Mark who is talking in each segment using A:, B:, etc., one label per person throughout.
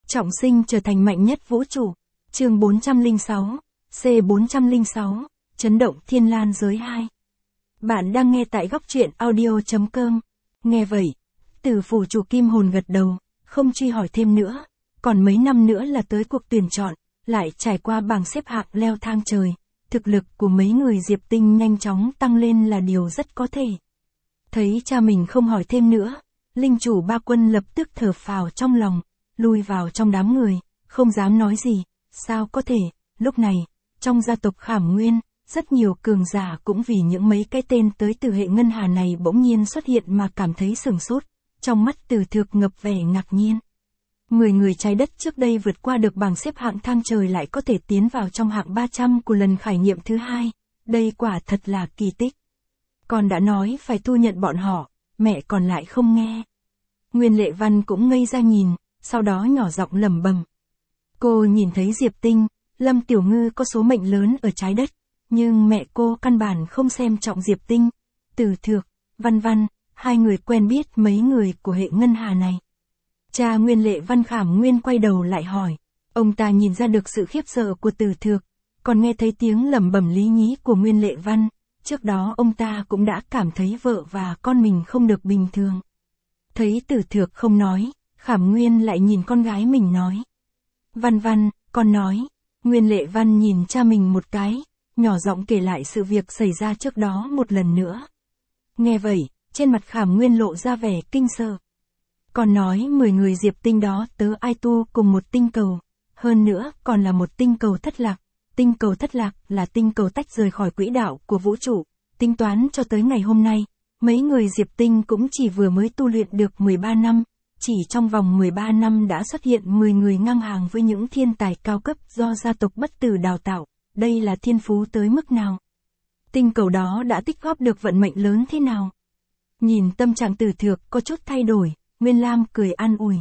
A: Trọng sinh trở thành mạnh nhất vũ trụ. Chương 406, C406, chấn động thiên lan giới 2. Bạn đang nghe tại góc truyện audio.com. Nghe vậy, Tử phủ chủ kim hồn gật đầu, không truy hỏi thêm nữa. Còn mấy năm nữa là tới cuộc tuyển chọn, lại trải qua bảng xếp hạng leo thang trời. Thực lực của mấy người Diệp Tinh nhanh chóng tăng lên là điều rất có thể. Thấy cha mình không hỏi thêm nữa, linh chủ ba quân lập tức thở phào trong lòng, lui vào trong đám người, không dám nói gì. Sao có thể, lúc này, trong gia tộc Khảm Nguyên, rất nhiều cường giả cũng vì những mấy cái tên tới từ hệ ngân hà này bỗng nhiên xuất hiện mà cảm thấy sửng sốt, trong mắt Từ Thược ngập vẻ ngạc nhiên. 10 người trái đất trước đây vượt qua được bảng xếp hạng thang trời lại có thể tiến vào trong hạng 300 của lần khải nghiệm thứ 2, đây quả thật là kỳ tích. Con đã nói phải thu nhận bọn họ, mẹ còn lại không nghe. Nguyên Lệ Văn cũng ngây ra nhìn, sau đó nhỏ giọng lẩm bẩm. Cô nhìn thấy Diệp Tinh, Lâm Tiểu Ngư có số mệnh lớn ở trái đất, nhưng mẹ cô căn bản không xem trọng Diệp Tinh, Từ Thược, Văn Văn, hai người quen biết mấy người của hệ ngân hà này. Cha Nguyên Lệ Văn Khảm Nguyên quay đầu lại hỏi, ông ta nhìn ra được sự khiếp sợ của Từ Thược, còn nghe thấy tiếng lẩm bẩm lý nhí của Nguyên Lệ Văn, trước đó ông ta cũng đã cảm thấy vợ và con mình không được bình thường. Thấy Từ Thược không nói, Khảm Nguyên lại nhìn con gái mình nói. Văn Văn, con nói. Nguyên Lệ Văn nhìn cha mình một cái, nhỏ giọng kể lại sự việc xảy ra trước đó một lần nữa. Nghe vậy, trên mặt Khảm Nguyên lộ ra vẻ kinh sợ. Con nói 10 người Diệp Tinh đó tớ ai tu cùng một tinh cầu, hơn nữa còn là một tinh cầu thất lạc. Tinh cầu thất lạc là tinh cầu tách rời khỏi quỹ đạo của vũ trụ, tính toán cho tới ngày hôm nay, mấy người Diệp Tinh cũng chỉ vừa mới tu luyện được 13 năm, chỉ trong vòng 13 năm đã xuất hiện 10 người ngang hàng với những thiên tài cao cấp do gia tộc Bất Tử đào tạo, đây là thiên phú tới mức nào? Tinh cầu đó đã tích góp được vận mệnh lớn thế nào? Nhìn tâm trạng Từ Thược có chút thay đổi, Nguyên Lam cười an ủi.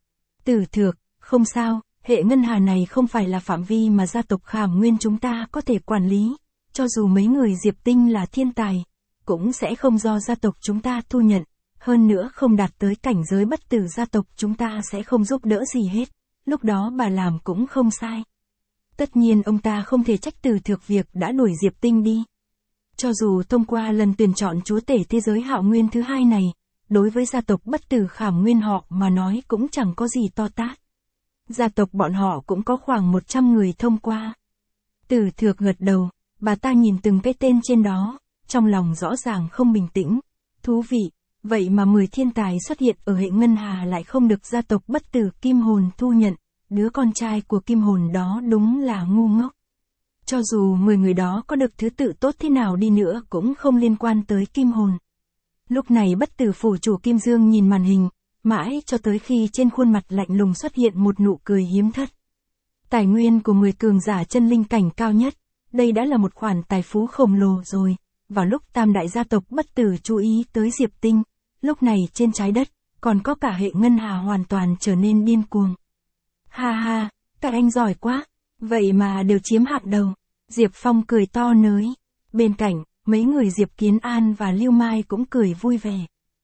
A: Từ Thược, không sao, hệ ngân hà này không phải là phạm vi mà gia tộc Khảm Nguyên chúng ta có thể quản lý, cho dù mấy người Diệp Tinh là thiên tài, cũng sẽ không do gia tộc chúng ta thu nhận, hơn nữa không đạt tới cảnh giới bất tử gia tộc chúng ta sẽ không giúp đỡ gì hết, lúc đó bà làm cũng không sai. Tất nhiên ông ta không thể trách Từ Thược việc đã đuổi Diệp Tinh đi. Cho dù thông qua lần tuyển chọn chúa tể thế giới Hạo Nguyên thứ 2 này, đối với gia tộc Bất Tử Khảm Nguyên họ mà nói cũng chẳng có gì to tát. Gia tộc bọn họ cũng có khoảng 100 người thông qua. Từ Thược gật đầu, bà ta nhìn từng cái tên trên đó, trong lòng rõ ràng không bình tĩnh. Thú vị, vậy mà 10 thiên tài xuất hiện ở hệ ngân hà lại không được gia tộc Bất Tử Kim Hồn thu nhận, đứa con trai của Kim Hồn đó đúng là ngu ngốc. Cho dù 10 người đó có được thứ tự tốt thế nào đi nữa cũng không liên quan tới Kim Hồn. Lúc này Bất Tử phủ chủ Kim Dương nhìn màn hình, mãi cho tới khi trên khuôn mặt lạnh lùng xuất hiện một nụ cười hiếm thất. Tài nguyên của 10 cường giả chân linh cảnh cao nhất, đây đã là một khoản tài phú khổng lồ rồi. Vào lúc tam đại gia tộc Bất Tử chú ý tới Diệp Tinh, lúc này trên trái đất, còn có cả hệ ngân hà hoàn toàn trở nên điên cuồng. Ha ha, các anh giỏi quá, vậy mà đều chiếm hạng đầu. Diệp Phong cười to nới. Bên cạnh, mấy người Diệp Kiến An và Lưu Mai cũng cười vui vẻ.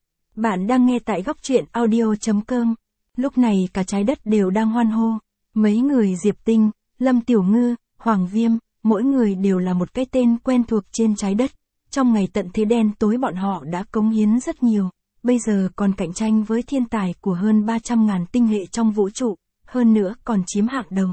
A: Bạn đang nghe tại góc truyện audio.com. Lúc này cả trái đất đều đang hoan hô. Mấy người Diệp Tinh, Lâm Tiểu Ngư, Hoàng Viêm, mỗi người đều là một cái tên quen thuộc trên trái đất. Trong ngày tận thế đen tối bọn họ đã cống hiến rất nhiều. Bây giờ còn cạnh tranh với thiên tài của hơn 300.000 tinh hệ trong vũ trụ. Hơn nữa còn chiếm hạng đầu.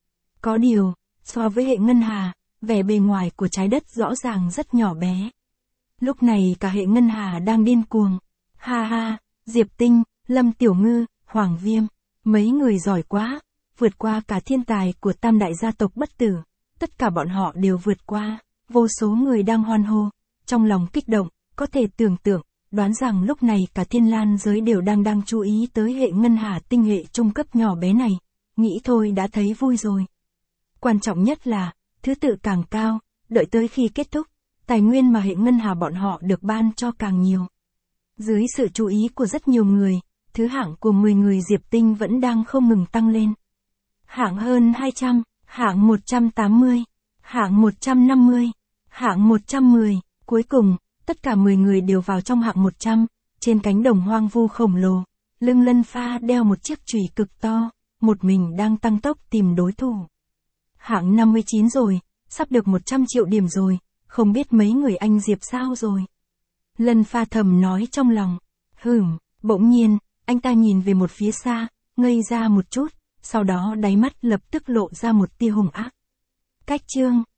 A: Có điều, so với hệ ngân hà, vẻ bề ngoài của trái đất rõ ràng rất nhỏ bé. Lúc này cả hệ ngân hà đang điên cuồng. Ha ha, Diệp Tinh, Lâm Tiểu Ngư, Hoàng Viêm, mấy người giỏi quá, vượt qua cả thiên tài của tam đại gia tộc Bất Tử. Tất cả bọn họ đều vượt qua, vô số người đang hoan hô, trong lòng kích động, có thể tưởng tượng, đoán rằng lúc này cả thiên lan giới đều đang chú ý tới hệ ngân hà tinh hệ trung cấp nhỏ bé này, nghĩ thôi đã thấy vui rồi. Quan trọng nhất là, thứ tự càng cao, đợi tới khi kết thúc, tài nguyên mà hệ ngân hà bọn họ được ban cho càng nhiều. Dưới sự chú ý của rất nhiều người, thứ hạng của 10 người Diệp Tinh vẫn đang không ngừng tăng lên. Hạng hơn 200, hạng 180, hạng 150, hạng 110, cuối cùng, tất cả 10 người đều vào trong hạng 100, trên cánh đồng hoang vu khổng lồ, lưng Lân Pha đeo một chiếc chùy cực to, một mình đang tăng tốc tìm đối thủ. Hạng 59 rồi, sắp được 100 triệu điểm rồi, không biết mấy người anh Diệp sao rồi. Lân Pha thầm nói trong lòng. Bỗng nhiên, anh ta nhìn về một phía xa, ngây ra một chút, sau đó đáy mắt lập tức lộ ra một tia hung ác. Cách chương